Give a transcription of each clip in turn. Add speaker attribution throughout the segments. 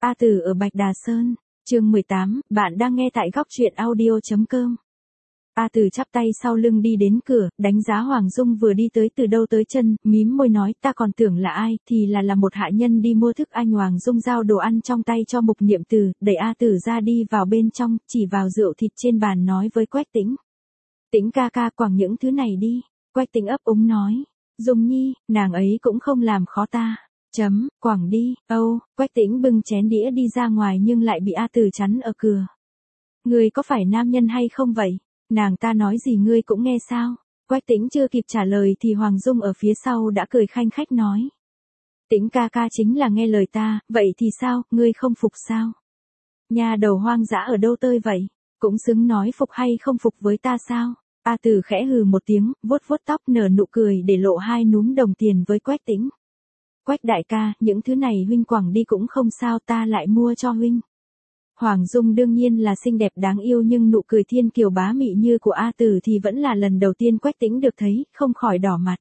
Speaker 1: A Tử ở Bạch Đà Sơn, chương 18, bạn đang nghe tại góc truyện audio.com. A Tử chắp tay sau lưng đi đến cửa, đánh giá Hoàng Dung vừa đi tới từ đâu tới chân, mím môi nói ta còn tưởng là ai, thì là một hạ nhân đi mua thức ăn. Hoàng Dung giao đồ ăn trong tay cho Mục Niệm Từ, đẩy A Tử ra đi vào bên trong, chỉ vào rượu thịt trên bàn nói với Quách Tĩnh. Tĩnh ca ca quẳng những thứ này đi. Quách Tĩnh ấp úng nói. Dung nhi, nàng ấy cũng không làm khó ta. Quẳng đi, Quách Tĩnh bưng chén đĩa đi ra ngoài nhưng lại bị A Tử chắn ở cửa. Ngươi có phải nam nhân hay không vậy? Nàng ta nói gì ngươi cũng nghe sao? Quách Tĩnh chưa kịp trả lời thì Hoàng Dung ở phía sau đã cười khanh khách nói. Tĩnh ca ca chính là nghe lời ta, vậy thì sao, ngươi không phục sao? Nhà đầu hoang dã ở đâu tơi vậy? Cũng xứng nói phục hay không phục với ta sao? A Tử khẽ hừ một tiếng, vuốt vuốt tóc nở nụ cười để lộ hai núm đồng tiền với Quách Tĩnh. Quách đại ca, những thứ này huynh quẳng đi cũng không sao, ta lại mua cho huynh. Hoàng Dung đương nhiên là xinh đẹp đáng yêu nhưng nụ cười thiên kiều bá mị như của A Tử thì vẫn là lần đầu tiên Quách Tĩnh được thấy, không khỏi đỏ mặt.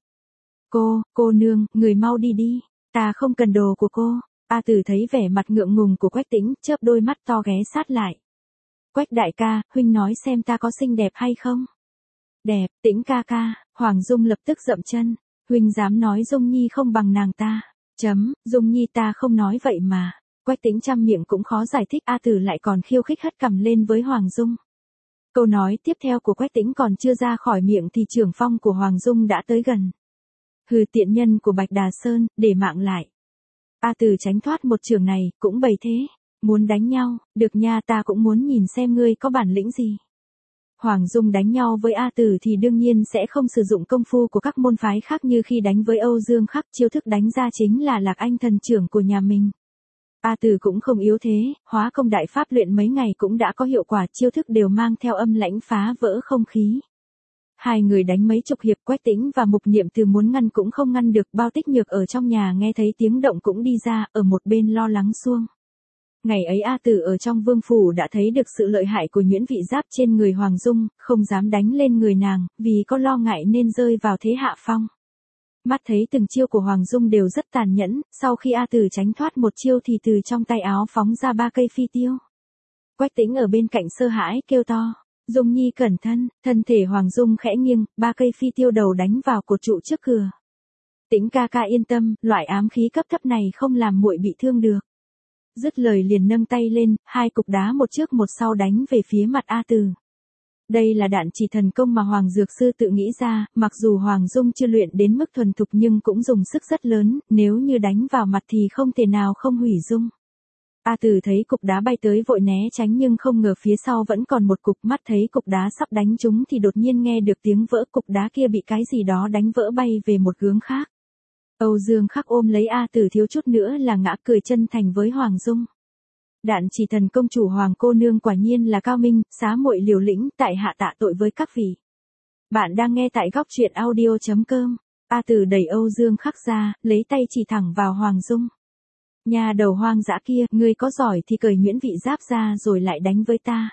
Speaker 1: Cô nương, người mau đi đi, ta không cần đồ của cô. A Tử thấy vẻ mặt ngượng ngùng của Quách Tĩnh, chớp đôi mắt to ghé sát lại. Quách đại ca, huynh nói xem ta có xinh đẹp hay không? Đẹp, Tĩnh ca ca. Hoàng Dung lập tức dậm chân. Huynh dám nói Dung nhi không bằng nàng ta. Dung nhi ta không nói vậy mà. Quách Tĩnh trăm miệng cũng khó giải thích. A Tử lại còn khiêu khích hất cằm lên với Hoàng Dung. Câu nói tiếp theo của Quách Tĩnh còn chưa ra khỏi miệng thì trưởng phong của Hoàng Dung đã tới gần. Hừ, tiện nhân của Bạch Đà Sơn, để mạng lại. A Tử tránh thoát một trường này, cũng bày thế. Muốn đánh nhau, được nha, ta cũng muốn nhìn xem ngươi có bản lĩnh gì. Hoàng Dung đánh nhau với A Tử thì đương nhiên sẽ không sử dụng công phu của các môn phái khác như khi đánh với Âu Dương Khắc, chiêu thức đánh ra chính là Lạc Anh thần trưởng của nhà mình. A Tử cũng không yếu thế, hóa công đại pháp luyện mấy ngày cũng đã có hiệu quả, chiêu thức đều mang theo âm lãnh phá vỡ không khí. Hai người đánh mấy chục hiệp, Quách Tĩnh và Mục Niệm Từ muốn ngăn cũng không ngăn được. Bao Tích Nhược ở trong nhà nghe thấy tiếng động cũng đi ra, ở một bên lo lắng xuông. Ngày ấy A Tử ở trong vương phủ đã thấy được sự lợi hại của nhuyễn vị giáp trên người Hoàng Dung, không dám đánh lên người nàng, vì có lo ngại nên rơi vào thế hạ phong. Mắt thấy từng chiêu của Hoàng Dung đều rất tàn nhẫn, sau khi A Tử tránh thoát một chiêu thì từ trong tay áo phóng ra 3 cây phi tiêu. Quách Tĩnh ở bên cạnh sơ hãi kêu to, Dung nhi cẩn thận, thân thể Hoàng Dung khẽ nghiêng, 3 cây phi tiêu đầu đánh vào cột trụ trước cửa. Tĩnh ca ca yên tâm, loại ám khí cấp thấp này không làm muội bị thương được. Dứt lời liền nâng tay lên, 2 cục đá một trước một sau đánh về phía mặt A Tử. Đây là đạn chỉ thần công mà Hoàng Dược Sư tự nghĩ ra, mặc dù Hoàng Dung chưa luyện đến mức thuần thục nhưng cũng dùng sức rất lớn, nếu như đánh vào mặt thì không thể nào không hủy dung. A Tử thấy cục đá bay tới vội né tránh nhưng không ngờ phía sau vẫn còn một cục, mắt thấy cục đá sắp đánh trúng thì đột nhiên nghe được tiếng vỡ, cục đá kia bị cái gì đó đánh vỡ bay về một hướng khác. Âu Dương Khắc ôm lấy A Tử thiếu chút nữa là ngã, cười chân thành với Hoàng Dung. Đạn chỉ thần công chủ Hoàng cô nương quả nhiên là cao minh, xá muội liều lĩnh, tại hạ tạ tội với các vị. Bạn đang nghe tại góc truyện audio.com. A Tử đẩy Âu Dương Khắc ra, lấy tay chỉ thẳng vào Hoàng Dung. Nhà đầu hoang dã kia, ngươi có giỏi thì cởi nhuyễn vị giáp ra rồi lại đánh với ta.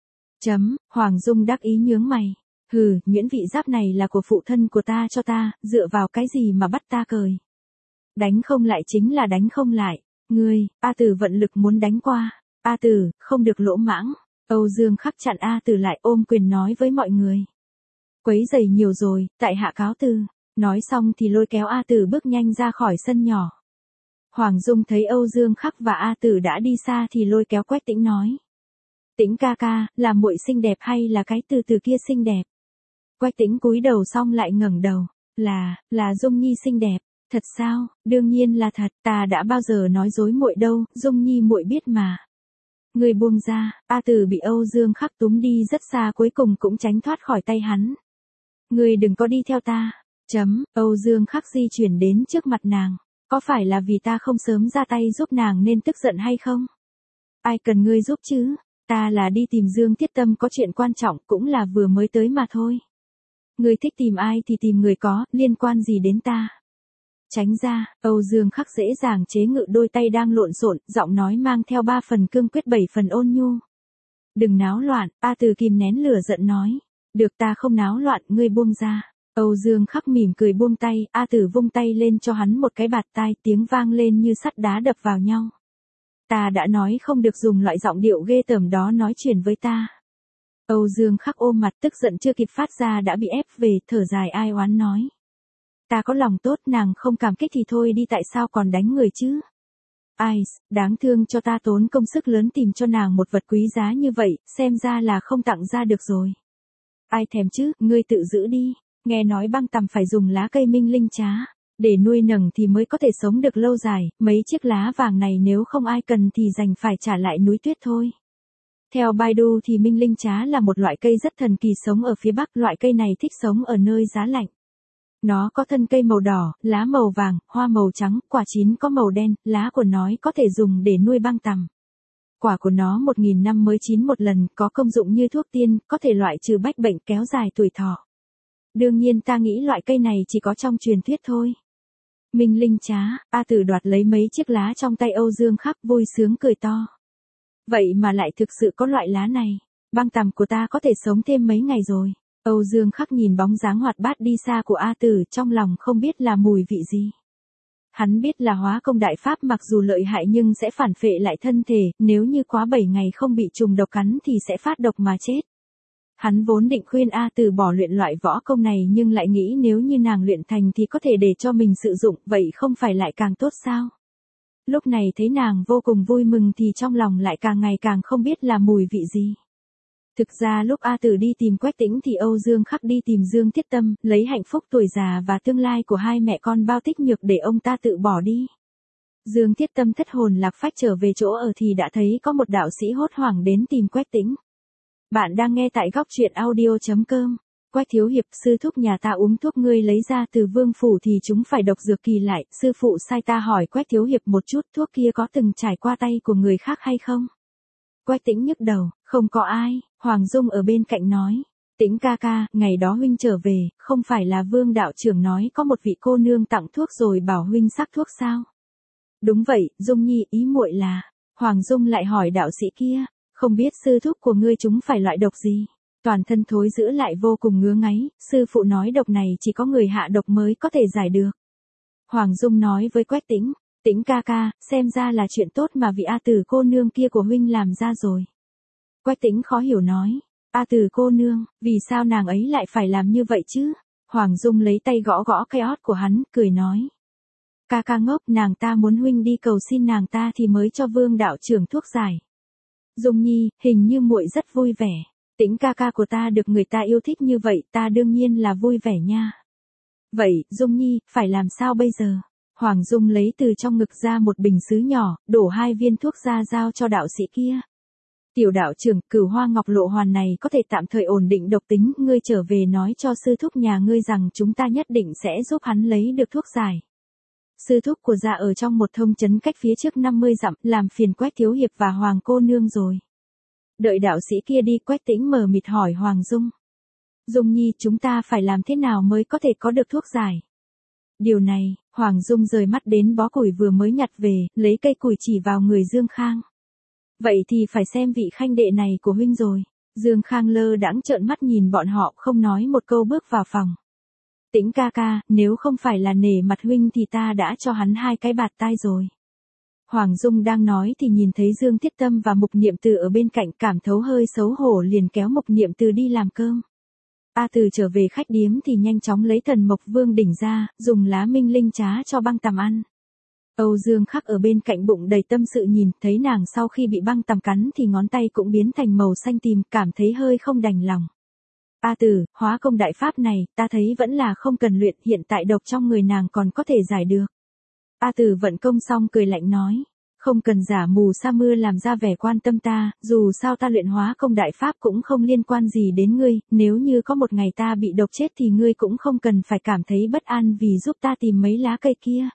Speaker 1: Hoàng Dung đắc ý nhướng mày. Hừ, nhuyễn vị giáp này là của phụ thân của ta cho ta, dựa vào cái gì mà bắt ta cởi. Đánh không lại chính là đánh không lại. Ngươi, A Tử vận lực muốn đánh qua. A Tử, không được lỗ mãng. Âu Dương Khắc chặn A Tử lại, ôm quyền nói với mọi người. Quấy rầy nhiều rồi, tại hạ cáo từ. Nói xong thì lôi kéo A Tử bước nhanh ra khỏi sân nhỏ. Hoàng Dung thấy Âu Dương Khắc và A Tử đã đi xa thì lôi kéo Quách Tĩnh nói. Tĩnh ca ca, là muội xinh đẹp hay là cái từ từ kia xinh đẹp? Quách Tĩnh cúi đầu xong lại ngẩng đầu. Là Dung nhi xinh đẹp. Thật sao? Đương nhiên là thật, ta đã bao giờ nói dối muội đâu, Dung nhi muội biết mà. Người buông ra, A Tử bị Âu Dương Khắc túm đi rất xa, cuối cùng cũng tránh thoát khỏi tay hắn. Người đừng có đi theo ta. Âu Dương Khắc di chuyển đến trước mặt nàng. Có phải là vì ta không sớm ra tay giúp nàng nên tức giận hay không? Ai cần ngươi giúp chứ? Ta là đi tìm Dương Tiết Tâm có chuyện quan trọng, cũng là vừa mới tới mà thôi. Ngươi thích tìm ai thì tìm người có, liên quan gì đến ta? Tránh ra, Âu Dương Khắc dễ dàng chế ngự đôi tay đang lộn xộn, giọng nói mang theo 3 phần cương quyết 7 phần ôn nhu. Đừng náo loạn, A Tử kìm nén lửa giận nói. Được, ta không náo loạn, ngươi buông ra. Âu Dương Khắc mỉm cười buông tay, A Tử vung tay lên cho hắn một cái bạt tai, tiếng vang lên như sắt đá đập vào nhau. Ta đã nói không được dùng loại giọng điệu ghê tởm đó nói chuyện với ta. Âu Dương Khắc ôm mặt tức giận chưa kịp phát ra đã bị ép về, thở dài ai oán nói. Ta có lòng tốt, nàng không cảm kích thì thôi đi, tại sao còn đánh người chứ? Ai, đáng thương cho ta tốn công sức lớn tìm cho nàng một vật quý giá như vậy, xem ra là không tặng ra được rồi. Ai thèm chứ, ngươi tự giữ đi. Nghe nói băng tằm phải dùng lá cây minh linh trá để nuôi nấng thì mới có thể sống được lâu dài, mấy chiếc lá vàng này nếu không ai cần thì đành phải trả lại núi tuyết thôi. Theo Baidu thì minh linh trá là một loại cây rất thần kỳ sống ở phía Bắc, loại cây này thích sống ở nơi giá lạnh. Nó có thân cây màu đỏ, lá màu vàng, hoa màu trắng, quả chín có màu đen, lá của nó có thể dùng để nuôi băng tằm. Quả của nó 1000 năm mới chín một lần, có công dụng như thuốc tiên, có thể loại trừ bách bệnh, kéo dài tuổi thọ. Đương nhiên ta nghĩ loại cây này chỉ có trong truyền thuyết thôi. Minh linh trá, A Tử đoạt lấy mấy chiếc lá trong tay Âu Dương Khắc, vui sướng cười to. Vậy mà lại thực sự có loại lá này, băng tằm của ta có thể sống thêm mấy ngày rồi. Âu Dương Khắc nhìn bóng dáng hoạt bát đi xa của A Tử, trong lòng không biết là mùi vị gì. Hắn biết là hóa công đại pháp mặc dù lợi hại nhưng sẽ phản phệ lại thân thể, nếu như quá 7 ngày không bị trùng độc cắn thì sẽ phát độc mà chết. Hắn vốn định khuyên A Tử bỏ luyện loại võ công này nhưng lại nghĩ nếu như nàng luyện thành thì có thể để cho mình sử dụng, vậy không phải lại càng tốt sao? Lúc này thấy nàng vô cùng vui mừng thì trong lòng lại càng ngày càng không biết là mùi vị gì. Thực ra lúc A Tử đi tìm Quách Tĩnh thì Âu Dương Khắc đi tìm Dương Thiết Tâm, lấy hạnh phúc tuổi già và tương lai của hai mẹ con Bao Tích Nhược để ông ta tự bỏ đi. Dương Thiết Tâm thất hồn lạc phách trở về chỗ ở thì đã thấy có một đạo sĩ hốt hoảng đến tìm Quách Tĩnh. Bạn đang nghe tại góc truyện audio.com. Quách thiếu hiệp, sư thúc nhà ta uống thuốc ngươi lấy ra từ vương phủ thì chúng phải độc dược kỳ lại, sư phụ sai ta hỏi Quách thiếu hiệp một chút, thuốc kia có từng trải qua tay của người khác hay không? Quách Tĩnh nhức đầu, không có ai. Hoàng Dung ở bên cạnh nói. Tĩnh ca ca, ngày đó huynh trở về, không phải là Vương đạo trưởng nói có một vị cô nương tặng thuốc rồi bảo huynh sắc thuốc sao? Đúng vậy, Dung nhi, ý muội là. Hoàng Dung lại hỏi đạo sĩ kia, không biết sư thúc của ngươi chúng phải loại độc gì? Toàn thân thối rữa lại vô cùng ngứa ngáy, sư phụ nói độc này chỉ có người hạ độc mới có thể giải được. Hoàng Dung nói với Quách Tĩnh, Tĩnh ca ca, xem ra là chuyện tốt mà vị A Tử cô nương kia của huynh làm ra rồi. Quách Tĩnh khó hiểu nói, A Tử cô nương, vì sao nàng ấy lại phải làm như vậy chứ? Hoàng Dung lấy tay gõ gõ cái ót của hắn, cười nói. Ca ca ngốc, nàng ta muốn huynh đi cầu xin nàng ta thì mới cho Vương đạo trưởng thuốc giải. Dung nhi, hình như muội rất vui vẻ. Tĩnh ca ca của ta được người ta yêu thích như vậy, ta đương nhiên là vui vẻ nha. Vậy, Dung nhi, phải làm sao bây giờ? Hoàng Dung lấy từ trong ngực ra một bình sứ nhỏ, đổ 2 viên thuốc ra giao cho đạo sĩ kia. Tiểu đạo trưởng, Cửu Hoa Ngọc Lộ Hoàn này có thể tạm thời ổn định độc tính, ngươi trở về nói cho sư thúc nhà ngươi rằng chúng ta nhất định sẽ giúp hắn lấy được thuốc giải. Sư thúc của gia ở trong một thông trấn cách phía trước 50 dặm, làm phiền Quách thiếu hiệp và Hoàng cô nương rồi. Đợi đạo sĩ kia đi, Quách Tĩnh mờ mịt hỏi Hoàng Dung. Dung nhi, chúng ta phải làm thế nào mới có thể có được thuốc giải? Điều này, Hoàng Dung rời mắt đến bó củi vừa mới nhặt về, lấy cây củi chỉ vào người Dương Khang. Vậy thì phải xem vị khanh đệ này của huynh rồi. Dương Khang lơ đãng trợn mắt nhìn bọn họ, không nói một câu bước vào phòng. Tĩnh ca ca, nếu không phải là nể mặt huynh thì ta đã cho hắn 2 cái bạt tai rồi. Hoàng Dung đang nói thì nhìn thấy Dương Thiết Tâm và Mục Niệm Từ ở bên cạnh, cảm thấu hơi xấu hổ liền kéo Mục Niệm Từ đi làm cơm. A Từ trở về khách điếm thì nhanh chóng lấy Thần Mộc Vương đỉnh ra, dùng lá minh linh trá cho băng tằm ăn. Âu Dương Khắc ở bên cạnh bụng đầy tâm sự nhìn, thấy nàng sau khi bị băng tằm cắn thì ngón tay cũng biến thành màu xanh tím, cảm thấy hơi không đành lòng. A Tử, hóa công đại pháp này, ta thấy vẫn là không cần luyện, hiện tại độc trong người nàng còn có thể giải được. A Tử vận công xong cười lạnh nói, không cần giả mù sa mưa làm ra vẻ quan tâm ta, dù sao ta luyện hóa công đại pháp cũng không liên quan gì đến ngươi, nếu như có một ngày ta bị độc chết thì ngươi cũng không cần phải cảm thấy bất an vì giúp ta tìm mấy lá cây kia.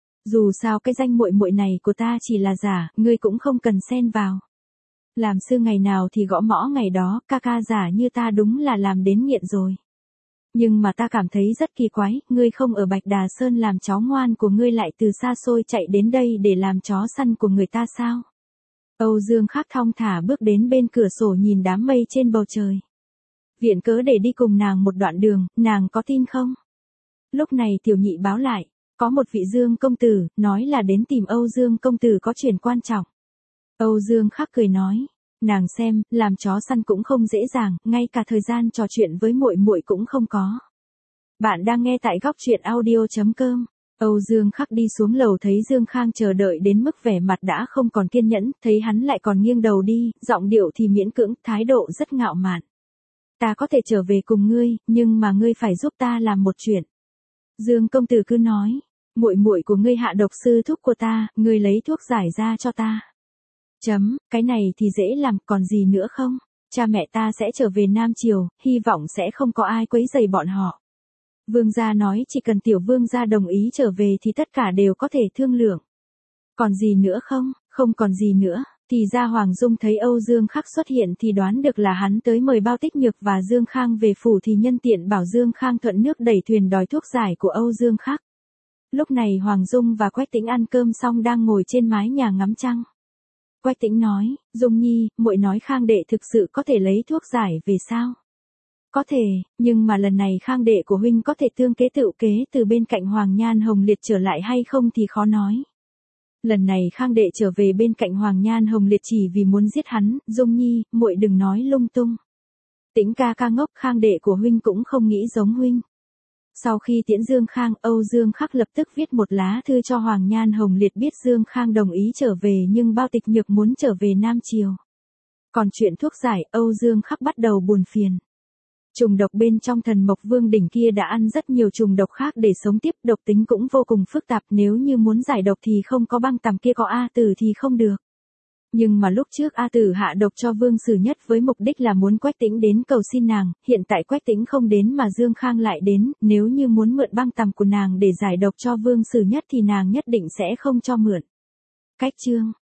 Speaker 1: Dù sao cái danh muội muội này của ta chỉ là giả, ngươi cũng không cần xen vào. Làm sư ngày nào thì gõ mõ ngày đó, ca ca giả như ta đúng là làm đến nghiện rồi. Nhưng mà ta cảm thấy rất kỳ quái, ngươi không ở Bạch Đà Sơn làm chó ngoan của ngươi lại từ xa xôi chạy đến đây để làm chó săn của người ta sao? Âu Dương Khắc thong thả bước đến bên cửa sổ nhìn đám mây trên bầu trời. Viện cớ để đi cùng nàng một đoạn đường, nàng có tin không? Lúc này tiểu nhị báo lại, có một vị Dương công tử, nói là đến tìm Âu Dương công tử có chuyện quan trọng. Âu Dương Khắc cười nói, nàng xem, làm chó săn cũng không dễ dàng, ngay cả thời gian trò chuyện với muội muội cũng không có. Bạn đang nghe tại góc truyện audio.com. Âu Dương Khắc đi xuống lầu thấy Dương Khang chờ đợi đến mức vẻ mặt đã không còn kiên nhẫn, thấy hắn lại còn nghiêng đầu đi, giọng điệu thì miễn cưỡng, thái độ rất ngạo mạn. Ta có thể trở về cùng ngươi, nhưng mà ngươi phải giúp ta làm một chuyện. Dương công tử cứ nói, muội muội của ngươi hạ độc sư thúc của ta, ngươi lấy thuốc giải ra cho ta. Cái này thì dễ làm, còn gì nữa không? Cha mẹ ta sẽ trở về Nam Triều, hy vọng sẽ không có ai quấy rầy bọn họ. Vương gia nói chỉ cần tiểu vương gia đồng ý trở về thì tất cả đều có thể thương lượng. Còn gì nữa không? Không còn gì nữa. Thì ra Hoàng Dung thấy Âu Dương Khắc xuất hiện thì đoán được là hắn tới mời Bao Tích Nhược và Dương Khang về phủ thì nhân tiện bảo Dương Khang thuận nước đẩy thuyền đòi thuốc giải của Âu Dương Khắc. Lúc này Hoàng Dung và Quách Tĩnh ăn cơm xong đang ngồi trên mái nhà ngắm trăng. Quách Tĩnh nói, Dung Nhi, muội nói Khang đệ thực sự có thể lấy thuốc giải về sao? Có thể, nhưng mà lần này Khang đệ của huynh có thể tương kế tựu kế từ bên cạnh Hoàng Nhan Hồng Liệt trở lại hay không thì khó nói. Lần này Khang đệ trở về bên cạnh Hoàng Nhan Hồng Liệt chỉ vì muốn giết hắn, Dung Nhi, muội đừng nói lung tung. Tĩnh ca ca ngốc, Khang đệ của huynh cũng không nghĩ giống huynh. Sau khi tiễn Dương Khang, Âu Dương Khắc lập tức viết một lá thư cho Hoàng Nhan Hồng Liệt biết Dương Khang đồng ý trở về nhưng Bao Tịch Nhược muốn trở về Nam Triều. Còn chuyện thuốc giải, Âu Dương Khắc bắt đầu buồn phiền. Trùng độc bên trong Thần Mộc Vương đỉnh kia đã ăn rất nhiều trùng độc khác để sống tiếp, độc tính cũng vô cùng phức tạp, nếu như muốn giải độc thì không có băng tằm kia có A Tử thì không được. Nhưng mà lúc trước A Tử hạ độc cho Vương Sử Nhất với mục đích là muốn Quách Tĩnh đến cầu xin nàng, hiện tại Quách Tĩnh không đến mà Dương Khang lại đến, nếu như muốn mượn băng tằm của nàng để giải độc cho Vương Sử Nhất thì nàng nhất định sẽ không cho mượn. Cách chương